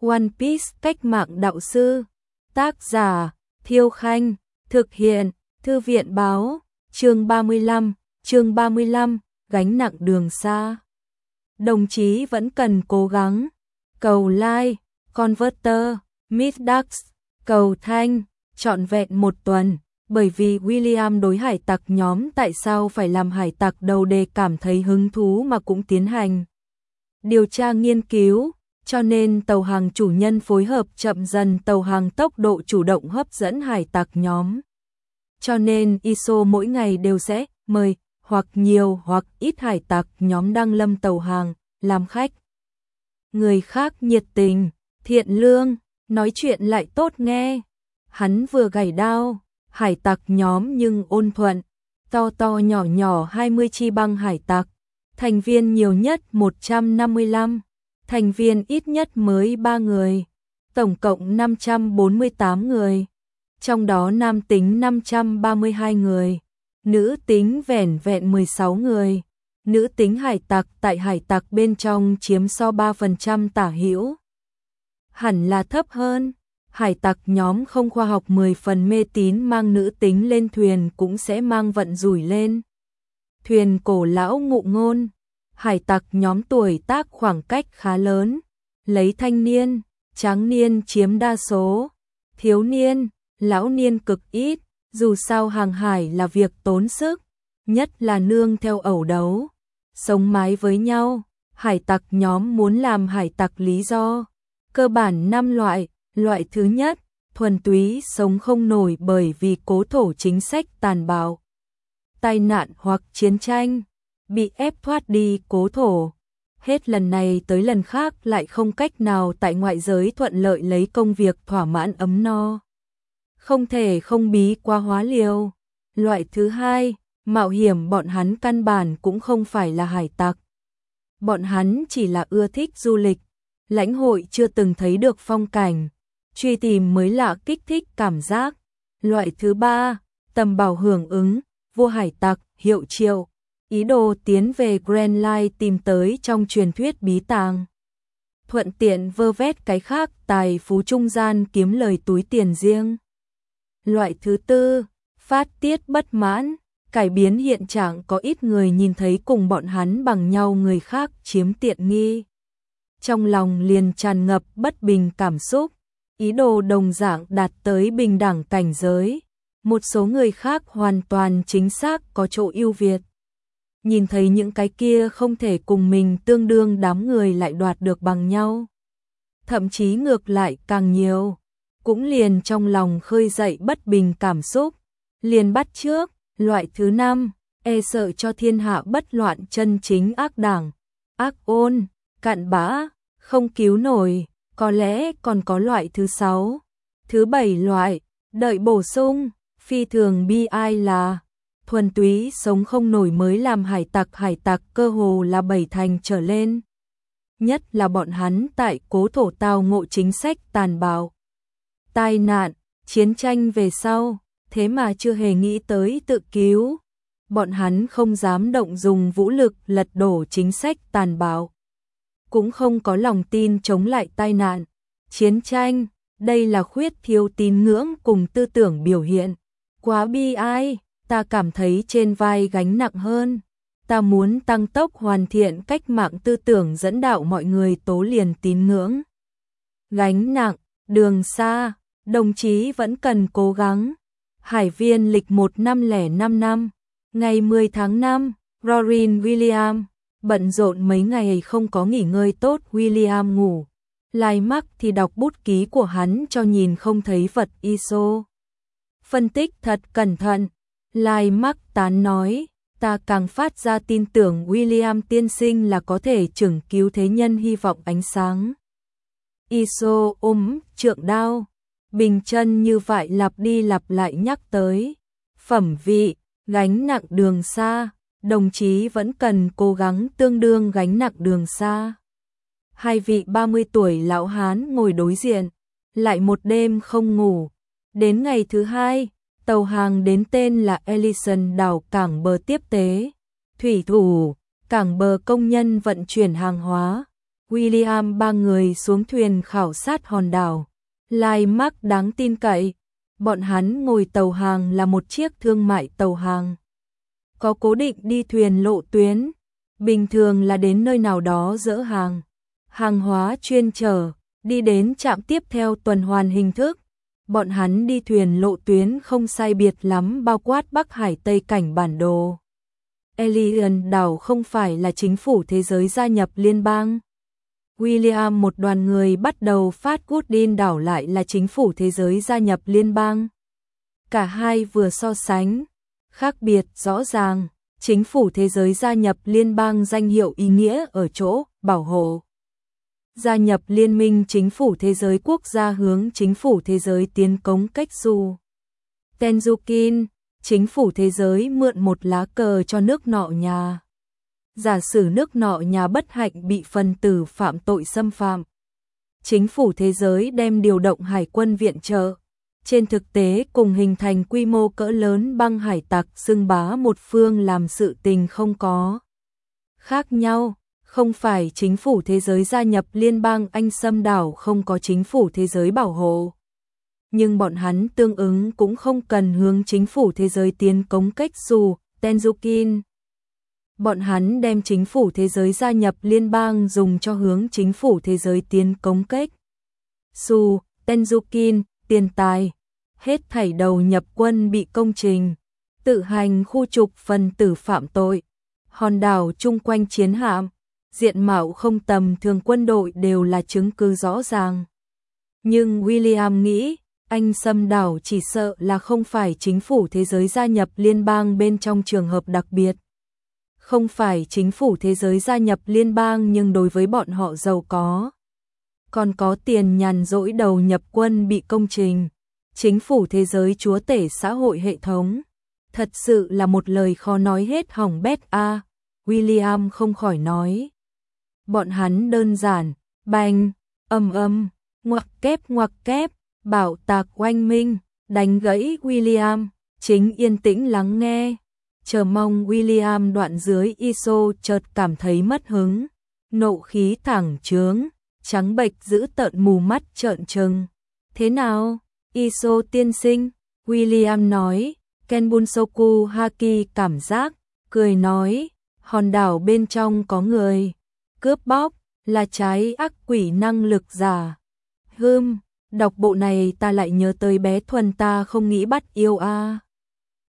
One Piece cách mạng đạo sư. Tác giả Thiêu Khanh. Thực hiện Thư viện Báo. Chương 35, gánh nặng đường xa. Đồng chí vẫn cần cố gắng. Cầu like, Converter, Middax, cầu thanh, trọn vẹn 1 tuần. Bởi vì William đối hải tặc nhóm tại sao phải làm hải tặc đầu đề cảm thấy hứng thú mà cũng tiến hành điều tra nghiên cứu, cho nên tàu hàng chủ nhân phối hợp chậm dần tàu hàng tốc độ chủ động hấp dẫn hải tặc nhóm. Cho nên ISO mỗi ngày đều sẽ mời hoặc nhiều hoặc ít hải tặc nhóm đăng lâm tàu hàng, làm khách. Người khác nhiệt tình, thiện lương, nói chuyện lại tốt nghe. Hắn vừa gảy đao, hải tặc nhóm nhưng ôn thuận, to to nhỏ nhỏ 20 chi băng hải tặc, thành viên nhiều nhất 155, thành viên ít nhất mới 3 người, tổng cộng 548 người, trong đó nam tính 532 người, nữ tính vẻn vẹn 16 người, nữ tính hải tặc tại hải tặc bên trong chiếm so 3% tả hữu. Hẳn là thấp hơn. Hải tặc nhóm không khoa học 10 phần mê tín mang nữ tính lên thuyền cũng sẽ mang vận rủi lên. Thuyền cổ lão ngụ ngôn, hải tặc nhóm tuổi tác khoảng cách khá lớn, lấy thanh niên, tráng niên chiếm đa số, thiếu niên, lão niên cực ít, dù sao hàng hải là việc tốn sức, nhất là nương theo ẩu đấu, sống mái với nhau, hải tặc nhóm muốn làm hải tặc lý do, cơ bản 5 loại. Loại thứ nhất, thuần túy sống không nổi bởi vì cố thổ chính sách tàn bạo, tai nạn hoặc chiến tranh, bị ép thoát đi cố thổ. Hết lần này tới lần khác lại không cách nào tại ngoại giới thuận lợi lấy công việc thỏa mãn ấm no. Không thể không bí quá hóa liều. Loại thứ hai, mạo hiểm bọn hắn căn bản cũng không phải là hải tặc. Bọn hắn chỉ là ưa thích du lịch, lãnh hội chưa từng thấy được phong cảnh. Truy tìm mới lạ kích thích cảm giác. Loại thứ ba, tầm bảo hưởng ứng, vua hải tặc, hiệu triệu, ý đồ tiến về Grand Line tìm tới trong truyền thuyết bí tàng. Thuận tiện vơ vét cái khác tài phú trung gian kiếm lời túi tiền riêng. Loại thứ tư, phát tiết bất mãn, cải biến hiện trạng có ít người nhìn thấy cùng bọn hắn bằng nhau người khác chiếm tiện nghi. Trong lòng liền tràn ngập bất bình cảm xúc. Ý đồ đồng dạng đạt tới bình đẳng cảnh giới, một số người khác hoàn toàn chính xác có chỗ ưu việt. Nhìn thấy những cái kia không thể cùng mình tương đương đám người lại đoạt được bằng nhau. Thậm chí ngược lại càng nhiều, cũng liền trong lòng khơi dậy bất bình cảm xúc, liền bắt chước. Loại thứ năm, e sợ cho thiên hạ bất loạn chân chính ác đảng, ác ôn, cặn bã, không cứu nổi. Có lẽ còn có loại thứ 6, thứ 7 loại, đợi bổ sung, phi thường bi ai là thuần túy sống không nổi mới làm hải tặc cơ hồ là 7 thành trở lên. Nhất là bọn hắn tại cố thổ tao ngộ chính sách tàn bạo, tai nạn, chiến tranh về sau, thế mà chưa hề nghĩ tới tự cứu. Bọn hắn không dám động dùng vũ lực lật đổ chính sách tàn bạo, cũng không có lòng tin chống lại tai nạn, chiến tranh, đây là khuyết thiếu tín ngưỡng cùng tư tưởng biểu hiện. Quá bi ai, ta cảm thấy trên vai gánh nặng hơn. Ta muốn tăng tốc hoàn thiện cách mạng tư tưởng dẫn đạo mọi người tố liền tín ngưỡng. Gánh nặng, đường xa, đồng chí vẫn cần cố gắng. Hải viên lịch 1505 năm, ngày 10 tháng 5, Robin Williams. Bận rộn mấy ngày không có nghỉ ngơi tốt, William ngủ. Lai Mắc thì đọc bút ký của hắn cho nhìn không thấy vật ISO. Phân tích thật cẩn thận. Lai Mắc tán nói, ta càng phát ra tin tưởng William tiên sinh là có thể chừng cứu thế nhân hy vọng ánh sáng. ISO trượng đao, bình chân như vậy lặp đi lặp lại nhắc tới. Phẩm vị, gánh nặng đường xa. Đồng chí vẫn cần cố gắng tương đương gánh nặng đường xa. Hai vị 30 tuổi lão hán ngồi đối diện, lại một đêm không ngủ. Đến ngày thứ hai, tàu hàng đến tên là Ellison đảo cảng bờ tiếp tế. Thủy thủ, cảng bờ công nhân vận chuyển hàng hóa. William ba người xuống thuyền khảo sát hòn đảo. Landmark đáng tin cậy. Bọn hắn ngồi tàu hàng là một chiếc thương mại tàu hàng. Có cố định đi thuyền lộ tuyến. Bình thường là đến nơi nào đó dỡ hàng. Hàng hóa chuyên chở, đi đến trạm tiếp theo tuần hoàn hình thức. Bọn hắn đi thuyền lộ tuyến không sai biệt lắm bao quát Bắc Hải Tây cảnh bản đồ. Alien đảo không phải là chính phủ thế giới gia nhập liên bang. William một đoàn người bắt đầu phát Goodin đảo lại là chính phủ thế giới gia nhập liên bang. Cả hai vừa so sánh, khác biệt rõ ràng, chính phủ thế giới gia nhập liên bang danh hiệu ý nghĩa ở chỗ bảo hộ. Gia nhập liên minh chính phủ thế giới quốc gia hướng chính phủ thế giới tiến công cách dù. Tenzukin, chính phủ thế giới mượn một lá cờ cho nước nọ nhà. Giả sử nước nọ nhà bất hạnh bị phần tử phạm tội xâm phạm. Chính phủ thế giới đem điều động hải quân viện trợ. Trên thực tế cùng hình thành quy mô cỡ lớn băng hải tặc xưng bá một phương làm sự tình không có khác nhau. Không phải chính phủ thế giới gia nhập liên bang Anh xâm đảo không có chính phủ thế giới bảo hộ. Nhưng bọn hắn tương ứng cũng không cần hướng chính phủ thế giới tiến công cách dù, Tenzukin. Bọn hắn đem chính phủ thế giới gia nhập liên bang dùng cho hướng chính phủ thế giới tiến công cách. Dù, Tenzukin, tiền tài. Hết thảy đầu nhập quân bị công trình. Tự hành khu trục phần tử phạm tội. Hòn đảo chung quanh chiến hạm. Diện mạo không tầm thường quân đội đều là chứng cứ rõ ràng. Nhưng William nghĩ, Anh xâm đảo chỉ sợ là không phải chính phủ thế giới gia nhập liên bang bên trong trường hợp đặc biệt. Không phải chính phủ thế giới gia nhập liên bang nhưng đối với bọn họ giàu có. Còn có tiền nhàn rỗi đầu nhập quân bị công trình. Chính phủ thế giới chúa tể xã hội hệ thống. Thật sự là một lời khó nói hết hỏng bét a. William không khỏi nói. Bọn hắn đơn giản, bành, ngoặc kép, bảo tạc oanh minh, đánh gãy William, chính yên tĩnh lắng nghe. Chờ mong William đoạn dưới ISO chợt cảm thấy mất hứng, nộ khí thẳng trướng, trắng bệch giữ tợn mù mắt trợn trừng. Thế nào, ISO tiên sinh? William nói, Kenbunsoku Haki cảm giác, cười nói, hòn đảo bên trong có người. Cướp bóc, là trái ác quỷ năng lực giả. Đọc bộ này ta lại nhớ tới bé Thuần ta không nghĩ bắt yêu a.